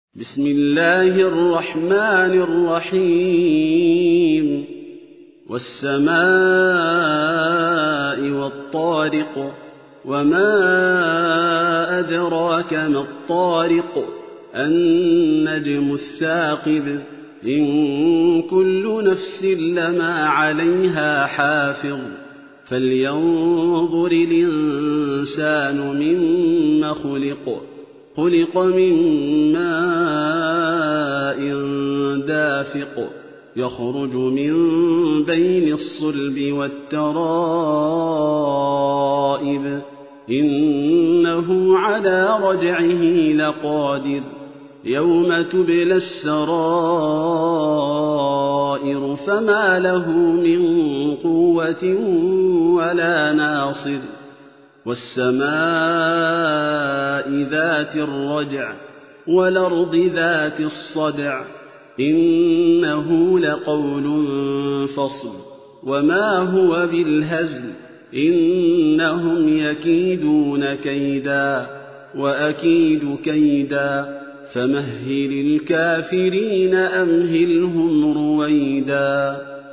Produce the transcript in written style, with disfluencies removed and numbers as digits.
بسم الله الرحمن الرحيم والسماء والطارق وما أدراك ما الطارق النجم الثاقب إن كل نفس لما عليها حافظ فلينظر الإنسان مما خلق من ماء دافق يخرج من بين الصلب والترائب إنه على رجعه لقادر يوم تبلى السرائر فما له من قوة ولا ناصر والسماء ذات الرجع والأرض ذات الصدع إنه لقول فصل وما هو بالهزل إنهم يكيدون كيدا وأكيد كيدا فمهل الكافرين أمهلهم رويدا